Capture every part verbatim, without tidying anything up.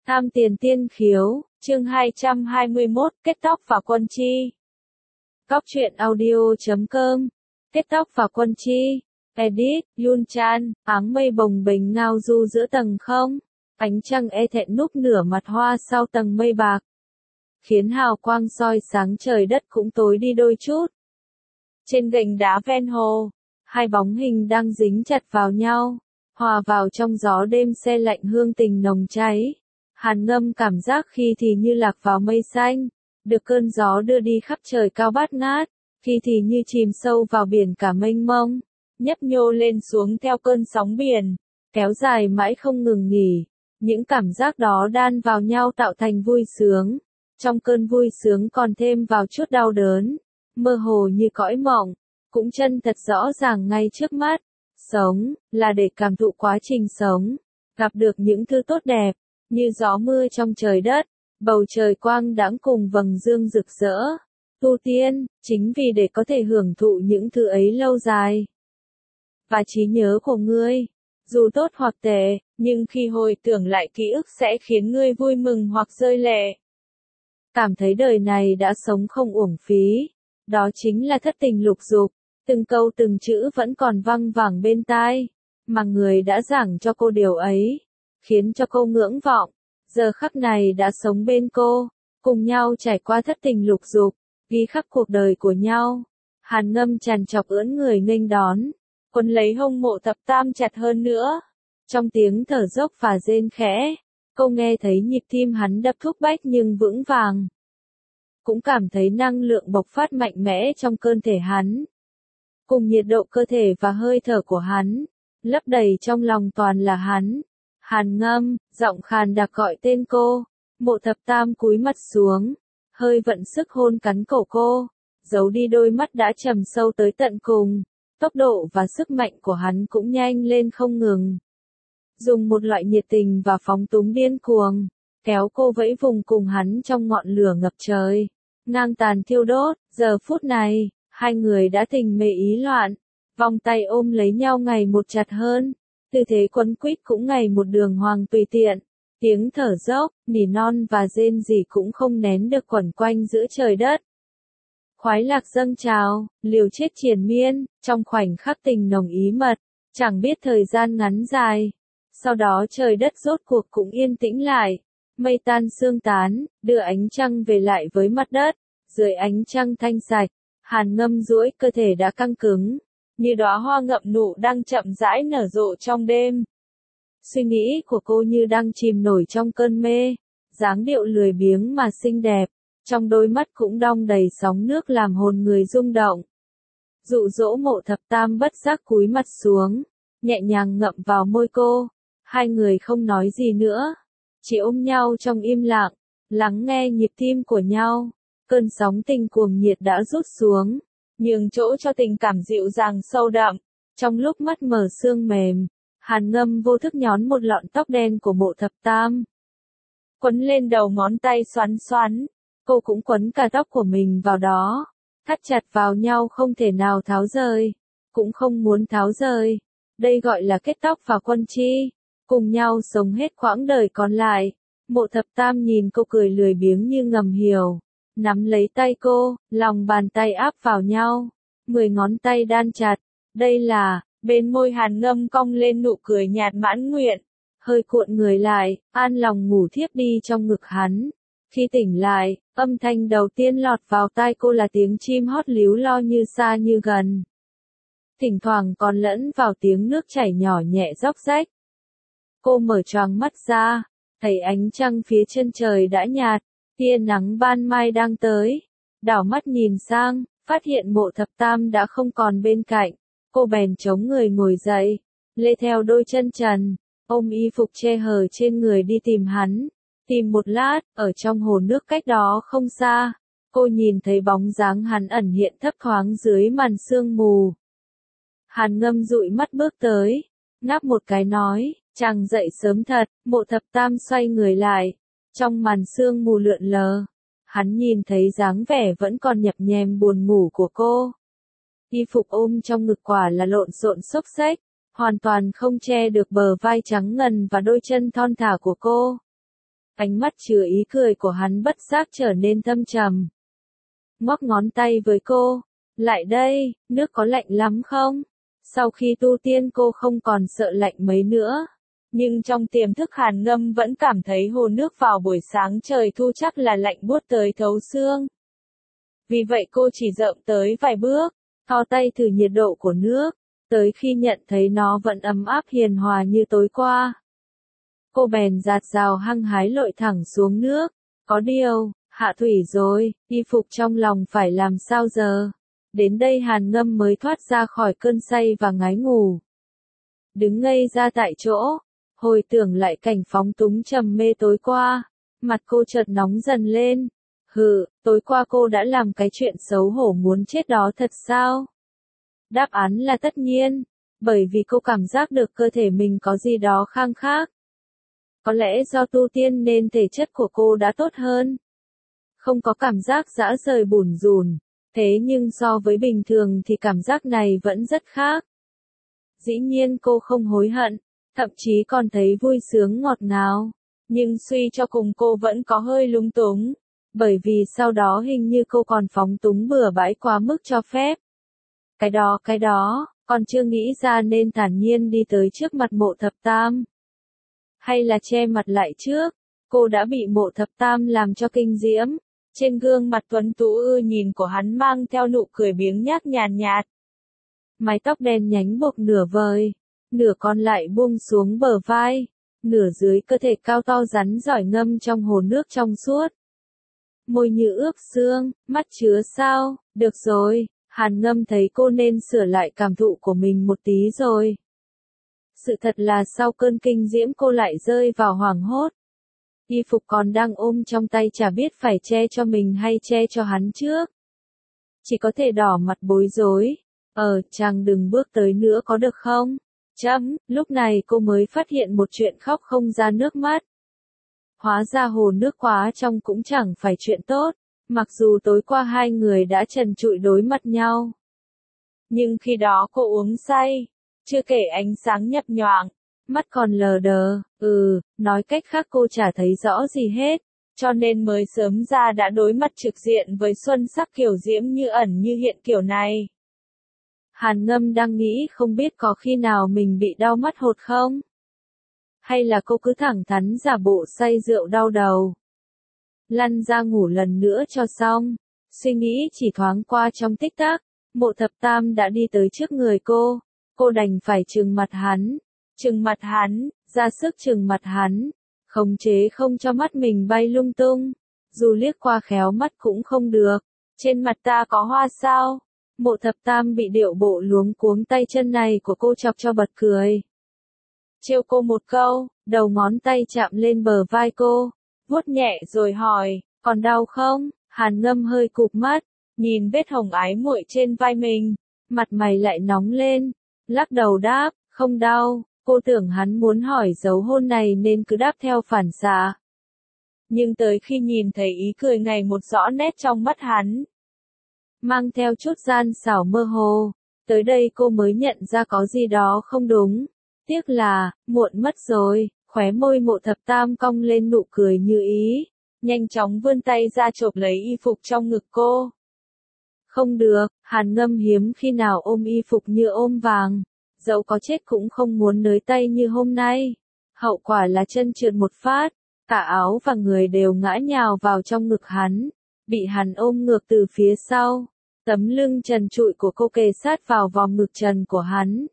Tham tiền tiên khiếu, chương hai trăm hai mươi mốt, kết tóc và quân chi. Cóc truyện audio chấm com, kết tóc và quân chi. Edit, Yun Chan, áng mây bồng bềnh ngao du giữa tầng không. Ánh trăng e thẹn núp nửa mặt hoa sau tầng mây bạc. Khiến hào quang soi sáng trời đất cũng tối đi đôi chút. Trên gành đá ven hồ, hai bóng hình đang dính chặt vào nhau, hòa vào trong gió đêm se lạnh hương tình nồng cháy. Hàn Ngâm cảm giác khi thì như lạc vào mây xanh, được cơn gió đưa đi khắp trời cao bát ngát, khi thì như chìm sâu vào biển cả mênh mông, nhấp nhô lên xuống theo cơn sóng biển, kéo dài mãi không ngừng nghỉ. Những cảm giác đó đan vào nhau tạo thành vui sướng. Trong cơn vui sướng còn thêm vào chút đau đớn, mơ hồ như cõi mộng, cũng chân thật rõ ràng ngay trước mắt. Sống, là để cảm thụ quá trình sống, gặp được những thứ tốt đẹp, như gió mưa trong trời đất, bầu trời quang đãng cùng vầng dương rực rỡ. Tu tiên, chính vì để có thể hưởng thụ những thứ ấy lâu dài. Và trí nhớ của ngươi, dù tốt hoặc tệ, nhưng khi hồi tưởng lại ký ức sẽ khiến ngươi vui mừng hoặc rơi lệ. Cảm thấy đời này đã sống không uổng phí. Đó chính là thất tình lục dục. Từng câu từng chữ vẫn còn văng vẳng bên tai, mà người đã giảng cho cô điều ấy, khiến cho cô ngưỡng vọng. Giờ khắc này đã sống bên cô, cùng nhau trải qua thất tình lục dục, ghi khắc cuộc đời của nhau. Hàn Ngâm tràn trọc ưỡn người nghênh đón, quấn lấy hông Mộ Thập Tam chặt hơn nữa. Trong tiếng thở dốc và rên khẽ, cô nghe thấy nhịp tim hắn đập thúc bách nhưng vững vàng. Cũng cảm thấy năng lượng bộc phát mạnh mẽ trong cơ thể hắn. Cùng nhiệt độ cơ thể và hơi thở của hắn, lấp đầy trong lòng toàn là hắn. Hàn Ngâm, giọng khàn đặc gọi tên cô. Mộ Thập Tam cúi mặt xuống, hơi vận sức hôn cắn cổ cô, giấu đi đôi mắt đã trầm sâu tới tận cùng. Tốc độ và sức mạnh của hắn cũng nhanh lên không ngừng. Dùng một loại nhiệt tình và phóng túng điên cuồng, kéo cô vẫy vùng cùng hắn trong ngọn lửa ngập trời, ngang tàn thiêu đốt. Giờ phút này, hai người đã tình mê ý loạn, vòng tay ôm lấy nhau ngày một chặt hơn, tư thế quấn quýt cũng ngày một đường hoàng tùy tiện, tiếng thở dốc, nỉ non và rên rỉ cũng không nén được quẩn quanh giữa trời đất. Khoái lạc dâng trào, liều chết triền miên, trong khoảnh khắc tình nồng ý mật, chẳng biết thời gian ngắn dài. Sau đó trời đất rốt cuộc cũng yên tĩnh lại, mây tan sương tán, đưa ánh trăng về lại với mặt đất. Dưới ánh trăng thanh sạch, Hàn Ngâm duỗi cơ thể đã căng cứng, như đóa hoa ngậm nụ đang chậm rãi nở rộ trong đêm. Suy nghĩ của cô như đang chìm nổi trong cơn mê, dáng điệu lười biếng mà xinh đẹp, trong đôi mắt cũng đong đầy sóng nước làm hồn người rung động. Dụ dỗ Mộ Thập Tam bất giác cúi mặt xuống, nhẹ nhàng ngậm vào môi cô. Hai người không nói gì nữa, chỉ ôm nhau trong im lặng, lắng nghe nhịp tim của nhau. Cơn sóng tình cuồng nhiệt đã rút xuống, nhường chỗ cho tình cảm dịu dàng sâu đậm. Trong lúc mắt mở sương mềm, Hàn Ngâm vô thức nhón một lọn tóc đen của Mộ Thập Tam, quấn lên đầu ngón tay xoắn xoắn. Cô cũng quấn cả tóc của mình vào đó, thắt chặt vào nhau không thể nào tháo rời, cũng không muốn tháo rời. Đây gọi là kết tóc và quân chi, cùng nhau sống hết quãng đời còn lại. Mộ Thập Tam nhìn cô cười lười biếng như ngầm hiểu, nắm lấy tay cô, lòng bàn tay áp vào nhau, mười ngón tay đan chặt. Đây là, bên môi Hàn Ngâm cong lên nụ cười nhạt mãn nguyện, hơi cuộn người lại, an lòng ngủ thiếp đi trong ngực hắn. Khi tỉnh lại, âm thanh đầu tiên lọt vào tai cô là tiếng chim hót líu lo như xa như gần. Thỉnh thoảng còn lẫn vào tiếng nước chảy nhỏ nhẹ róc rách. Cô mở choàng mắt ra, thấy ánh trăng phía chân trời đã nhạt, tia nắng ban mai đang tới. Đảo mắt nhìn sang, phát hiện Mộ Thập Tam đã không còn bên cạnh. Cô bèn chống người ngồi dậy, lê theo đôi chân trần, ôm y phục che hở trên người đi tìm hắn. Tìm một lát, ở trong hồ nước cách đó không xa, cô nhìn thấy bóng dáng hắn ẩn hiện thấp thoáng dưới màn sương mù. Hàn Ngâm dụi mắt bước tới, ngáp một cái nói, chàng dậy sớm thật. Mộ Thập Tam xoay người lại, trong màn sương mù lượn lờ, hắn nhìn thấy dáng vẻ vẫn còn nhập nhèm buồn ngủ của cô. Y phục ôm trong ngực quả là lộn xộn xốc xếch, hoàn toàn không che được bờ vai trắng ngần và đôi chân thon thả của cô. Ánh mắt chứa ý cười của hắn bất giác trở nên thâm trầm. Ngoắc ngón tay với cô. Lại đây, nước có lạnh lắm không? Sau khi tu tiên cô không còn sợ lạnh mấy nữa. Nhưng trong tiềm thức Hàn Ngâm vẫn cảm thấy hồ nước vào buổi sáng trời thu chắc là lạnh buốt tới thấu xương. Vì vậy cô chỉ dậm tới vài bước, thò tay thử nhiệt độ của nước, tới khi nhận thấy nó vẫn ấm áp hiền hòa như tối qua. Cô bèn dạt dào hăng hái lội thẳng xuống nước. Có điều, hạ thủy rồi, y phục trong lòng phải làm sao giờ? Đến đây Hàn Ngâm mới thoát ra khỏi cơn say và ngái ngủ. Đứng ngây ra tại chỗ, hồi tưởng lại cảnh phóng túng trầm mê tối qua, mặt cô chợt nóng dần lên. Hừ, tối qua cô đã làm cái chuyện xấu hổ muốn chết đó thật sao? Đáp án là tất nhiên, bởi vì cô cảm giác được cơ thể mình có gì đó khang khác. Có lẽ do tu tiên nên thể chất của cô đã tốt hơn. Không có cảm giác rã rời bủn rủn, thế nhưng so với bình thường thì cảm giác này vẫn rất khác. Dĩ nhiên cô không hối hận, thậm chí còn thấy vui sướng ngọt ngào, nhưng suy cho cùng cô vẫn có hơi lung túng, bởi vì sau đó hình như cô còn phóng túng bừa bãi quá mức cho phép. Cái đó cái đó, còn chưa nghĩ ra nên thản nhiên đi tới trước mặt Mộ Thập Tam. Hay là che mặt lại trước, cô đã bị Mộ Thập Tam làm cho kinh diễm. Trên gương mặt tuấn tú ưa nhìn của hắn mang theo nụ cười biếng nhác nhàn nhạt. Mái tóc đen nhánh buộc nửa vời, nửa còn lại buông xuống bờ vai, nửa dưới cơ thể cao to rắn giỏi ngâm trong hồ nước trong suốt. Môi như ướp xương, mắt chứa sao, được rồi, Hàn Ngâm thấy cô nên sửa lại cảm thụ của mình một tí rồi. Sự thật là sau cơn kinh diễm cô lại rơi vào hoảng hốt. Y phục còn đang ôm trong tay chả biết phải che cho mình hay che cho hắn trước. Chỉ có thể đỏ mặt bối rối. Ờ, chàng đừng bước tới nữa có được không? Chấm, lúc này cô mới phát hiện một chuyện khóc không ra nước mắt. Hóa ra hồ nước quá trong cũng chẳng phải chuyện tốt, mặc dù tối qua hai người đã trần trụi đối mặt nhau. Nhưng khi đó cô uống say, chưa kể ánh sáng nhập nhoạng, mắt còn lờ đờ, ừ, nói cách khác cô chả thấy rõ gì hết, cho nên mới sớm ra đã đối mặt trực diện với xuân sắc kiểu diễm như ẩn như hiện kiểu này. Hàn Ngâm đang nghĩ không biết có khi nào mình bị đau mắt hột không? Hay là cô cứ thẳng thắn giả bộ say rượu đau đầu? Lăn ra ngủ lần nữa cho xong. Suy nghĩ chỉ thoáng qua trong tích tắc, Mộ Thập Tam đã đi tới trước người cô. Cô đành phải trừng mặt hắn. Trừng mặt hắn, ra sức trừng mặt hắn. Khống chế không cho mắt mình bay lung tung. Dù liếc qua khéo mắt cũng không được. Trên mặt ta có hoa sao? Mộ Thập Tam bị điệu bộ luống cuống tay chân này của cô chọc cho bật cười. Trêu cô một câu, đầu ngón tay chạm lên bờ vai cô, vuốt nhẹ rồi hỏi, còn đau không? Hàn Ngâm hơi cụp mắt, nhìn vết hồng ái muội trên vai mình, mặt mày lại nóng lên, lắc đầu đáp, không đau. Cô tưởng hắn muốn hỏi dấu hôn này nên cứ đáp theo phản xạ. Nhưng tới khi nhìn thấy ý cười ngày một rõ nét trong mắt hắn, mang theo chút gian xảo mơ hồ, tới đây cô mới nhận ra có gì đó không đúng. Tiếc là, muộn mất rồi, khóe môi Mộ Thập Tam cong lên nụ cười như ý, nhanh chóng vươn tay ra chộp lấy y phục trong ngực cô. Không được, Hàn Ngâm hiếm khi nào ôm y phục như ôm vàng, dẫu có chết cũng không muốn nới tay như hôm nay. Hậu quả là chân trượt một phát, cả áo và người đều ngã nhào vào trong ngực hắn, bị hắn ôm ngược từ phía sau. Tấm lưng trần trụi của cô kề sát vào vòng ngực trần của hắn.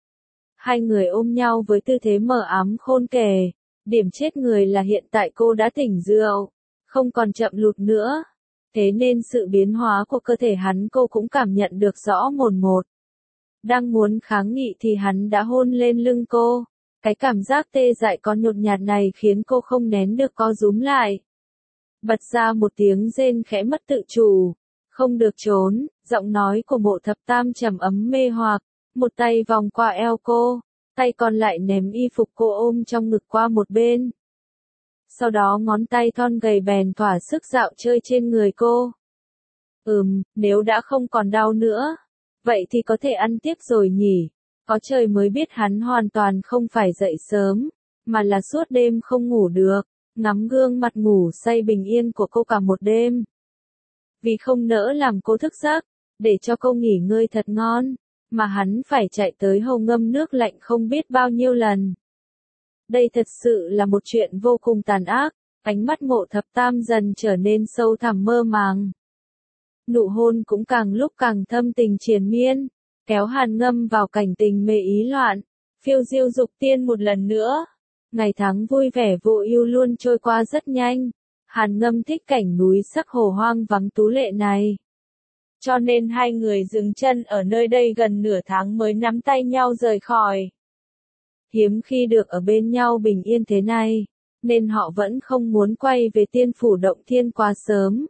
Hai người ôm nhau với tư thế mờ ám khôn kể. Điểm chết người là hiện tại cô đã tỉnh rượu, không còn chậm lụt nữa. Thế nên sự biến hóa của cơ thể hắn cô cũng cảm nhận được rõ mồn một. Đang muốn kháng nghị thì hắn đã hôn lên lưng cô. Cái cảm giác tê dại có nhột nhạt này khiến cô không nén được co rúm lại. Bật ra một tiếng rên khẽ mất tự chủ. Không được trốn, giọng nói của Mộ Thập Tam trầm ấm mê hoặc, một tay vòng qua eo cô, tay còn lại ném y phục cô ôm trong ngực qua một bên. Sau đó ngón tay thon gầy bèn thỏa sức dạo chơi trên người cô. Ừm, nếu đã không còn đau nữa, vậy thì có thể ăn tiếp rồi nhỉ. Có trời mới biết hắn hoàn toàn không phải dậy sớm, mà là suốt đêm không ngủ được. ngắm gương mặt ngủ say bình yên của cô cả một đêm. Vì không nỡ làm cô thức giấc, để cho cô nghỉ ngơi thật ngon, mà hắn phải chạy tới hồ ngâm nước lạnh không biết bao nhiêu lần. Đây thật sự là một chuyện vô cùng tàn ác, ánh mắt Mộ Thập Tam dần trở nên sâu thẳm mơ màng. Nụ hôn cũng càng lúc càng thâm tình triền miên, kéo Hàn Ngâm vào cảnh tình mê ý loạn, phiêu diêu dục tiên một lần nữa. Ngày tháng vui vẻ vô ưu luôn trôi qua rất nhanh, Hàn Ngâm thích cảnh núi sắc hồ hoang vắng tú lệ này. Cho nên hai người dừng chân ở nơi đây gần nửa tháng mới nắm tay nhau rời khỏi. Hiếm khi được ở bên nhau bình yên thế này, nên họ vẫn không muốn quay về Tiên Phủ Động Thiên quá sớm.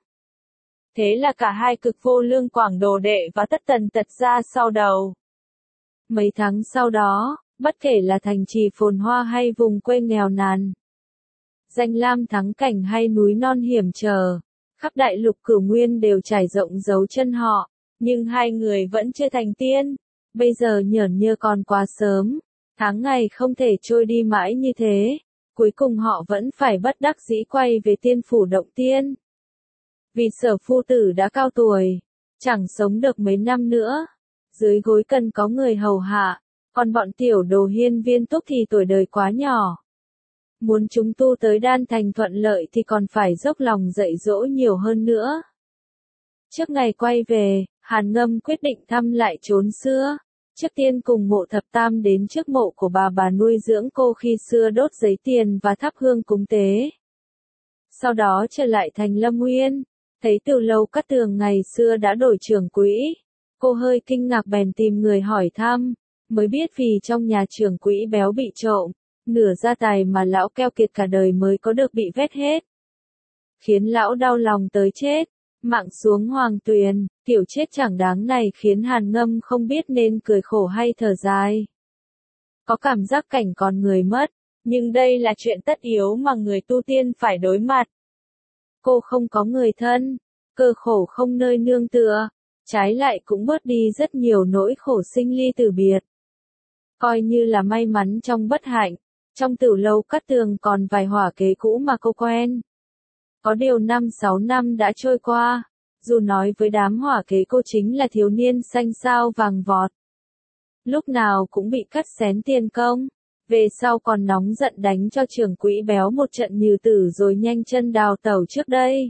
Thế là cả hai Cực Vô Lương Quảng Đồ Đệ và Tất Tần tật ra sau đầu. Mấy tháng sau đó, bất kể là thành trì phồn hoa hay vùng quê nghèo nàn, danh lam thắng cảnh hay núi non hiểm trở, khắp đại lục Cửu Nguyên đều trải rộng dấu chân họ, nhưng hai người vẫn chưa thành tiên. Bây giờ nhởn nhơ còn quá sớm, tháng ngày không thể trôi đi mãi như thế, cuối cùng họ vẫn phải bất đắc dĩ quay về Tiên Phủ Động Tiên. Vì Sở phu tử đã cao tuổi, chẳng sống được mấy năm nữa, dưới gối cần có người hầu hạ, còn bọn tiểu đồ hiên viên túc thì tuổi đời quá nhỏ. Muốn chúng tu tới đan thành thuận lợi thì còn phải dốc lòng dạy dỗ nhiều hơn nữa. Trước ngày quay về, Hàn Ngâm quyết định thăm lại chốn xưa. Trước tiên cùng Mộ Thập Tam đến trước mộ của bà bà nuôi dưỡng cô khi xưa đốt giấy tiền và thắp hương cúng tế. Sau đó trở lại thành Lâm Nguyên, thấy Từ Lâu Cát Tường ngày xưa đã đổi trưởng quỹ. Cô hơi kinh ngạc bèn tìm người hỏi thăm, mới biết vì trong nhà trưởng quỹ béo bị trộm, nửa gia tài mà lão keo kiệt cả đời mới có được bị vét hết. Khiến lão đau lòng tới chết, mạng xuống hoàng tuyền, kiểu chết chẳng đáng này khiến Hàn Ngâm không biết nên cười khổ hay thở dài. Có cảm giác cảnh còn người mất, nhưng đây là chuyện tất yếu mà người tu tiên phải đối mặt. Cô không có người thân, cơ khổ không nơi nương tựa, trái lại cũng bớt đi rất nhiều nỗi khổ sinh ly tử biệt. Coi như là may mắn trong bất hạnh, trong Tử Lâu Cát Tường còn vài hỏa kế cũ mà cô quen. Có điều năm sáu năm đã trôi qua, dù nói với đám hỏa kế cô chính là thiếu niên xanh xao vàng vọt. Lúc nào cũng bị cắt xén tiền công, về sau còn nóng giận đánh cho trưởng quỹ béo một trận như tử rồi nhanh chân đào tẩu trước đây.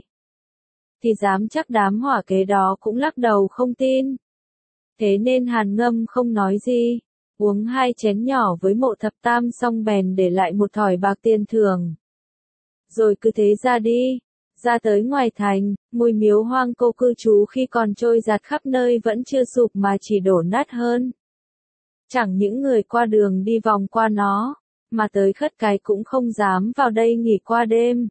Thì dám chắc đám hỏa kế đó cũng lắc đầu không tin. Thế nên Hàn Ngâm không nói gì, uống hai chén nhỏ với Mộ Thập Tam xong bèn để lại một thỏi bạc tiền thưởng. Rồi cứ thế ra đi, ra tới ngoài thành, ngôi miếu hoang cô cư trú khi còn trôi giạt khắp nơi vẫn chưa sụp mà chỉ đổ nát hơn. Chẳng những người qua đường đi vòng qua nó, mà tới khất cái cũng không dám vào đây nghỉ qua đêm.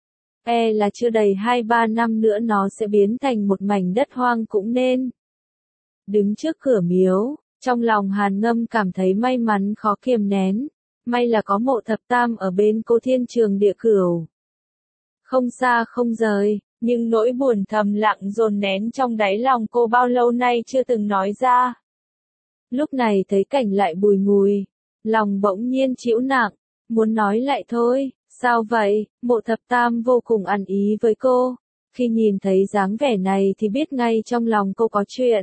E là chưa đầy hai ba năm nữa nó sẽ biến thành một mảnh đất hoang cũng nên. Đứng trước cửa miếu, trong lòng Hàn Ngâm cảm thấy may mắn khó kiềm nén, may là có Mộ Thập Tam ở bên cô thiên trường địa cửu. Không xa không rời, nhưng nỗi buồn thầm lặng dồn nén trong đáy lòng cô bao lâu nay chưa từng nói ra. Lúc này thấy cảnh lại bùi ngùi, lòng bỗng nhiên trĩu nặng, muốn nói lại thôi, sao vậy? Mộ Thập Tam vô cùng ăn ý với cô, khi nhìn thấy dáng vẻ này thì biết ngay trong lòng cô có chuyện.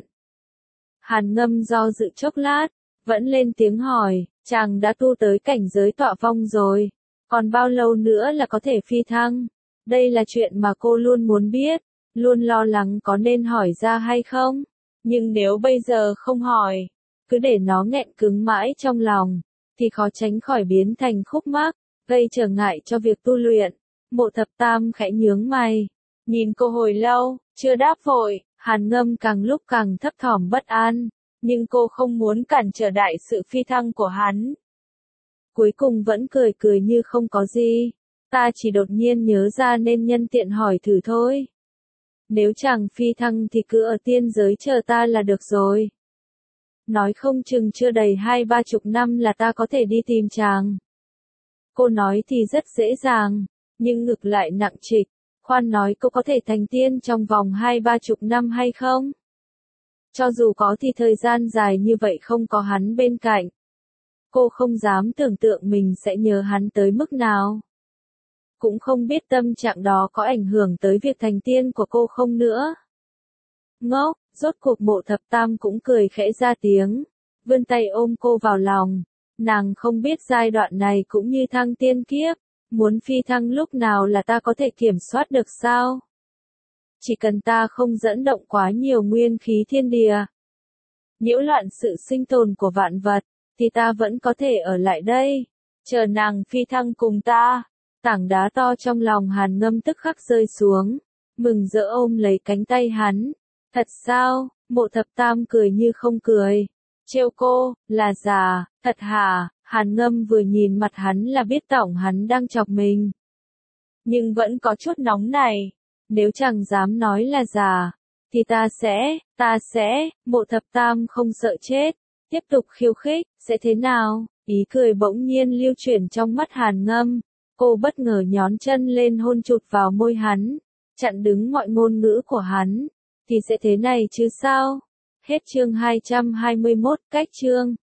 Hàn Ngâm do dự chốc lát, vẫn lên tiếng hỏi, chàng đã tu tới cảnh giới tọa phong rồi, còn bao lâu nữa là có thể phi thăng? Đây là chuyện mà cô luôn muốn biết, luôn lo lắng có nên hỏi ra hay không, nhưng nếu bây giờ không hỏi, cứ để nó nghẹn cứng mãi trong lòng, thì khó tránh khỏi biến thành khúc mắc, gây trở ngại cho việc tu luyện. Mộ Thập Tam khẽ nhướng mày, nhìn cô hồi lâu, chưa đáp vội. Hàn Ngâm càng lúc càng thấp thỏm bất an, nhưng cô không muốn cản trở đại sự phi thăng của hắn. Cuối cùng vẫn cười cười như không có gì, ta chỉ đột nhiên nhớ ra nên nhân tiện hỏi thử thôi. Nếu chàng phi thăng thì cứ ở tiên giới chờ ta là được rồi. Nói không chừng chưa đầy hai ba chục năm là ta có thể đi tìm chàng. Cô nói thì rất dễ dàng, nhưng ngực lại nặng trịch. Khoan nói cô có thể thành tiên trong vòng hai ba chục năm hay không? Cho dù có thì thời gian dài như vậy không có hắn bên cạnh. Cô không dám tưởng tượng mình sẽ nhớ hắn tới mức nào. cũng không biết tâm trạng đó có ảnh hưởng tới việc thành tiên của cô không nữa. Ngốc, rốt cuộc Mộ Thập Tam cũng cười khẽ ra tiếng, vươn tay ôm cô vào lòng. Nàng không biết giai đoạn này cũng như thăng tiên kiếp, muốn phi thăng lúc nào là ta có thể kiểm soát được sao? Chỉ cần ta không dẫn động quá nhiều nguyên khí thiên địa, nhiễu loạn sự sinh tồn của vạn vật, thì ta vẫn có thể ở lại đây, chờ nàng phi thăng cùng ta. Tảng đá to trong lòng Hàn Ngâm tức khắc rơi xuống, mừng rỡ ôm lấy cánh tay hắn. Thật sao? Mộ Thập Tam cười như không cười. Trêu cô, là già, thật hả? Hàn Ngâm vừa nhìn mặt hắn là biết tổng hắn đang chọc mình. Nhưng vẫn có chút nóng này. Nếu chẳng dám nói là già, thì ta sẽ, ta sẽ, Mộ Thập Tam không sợ chết. Tiếp tục khiêu khích, sẽ thế nào? Ý cười bỗng nhiên lưu chuyển trong mắt Hàn Ngâm. Cô bất ngờ nhón chân lên hôn chụt vào môi hắn, chặn đứng mọi ngôn ngữ của hắn. Thì sẽ thế này chứ sao? Hết chương hai trăm hai mươi mốt, cách chương.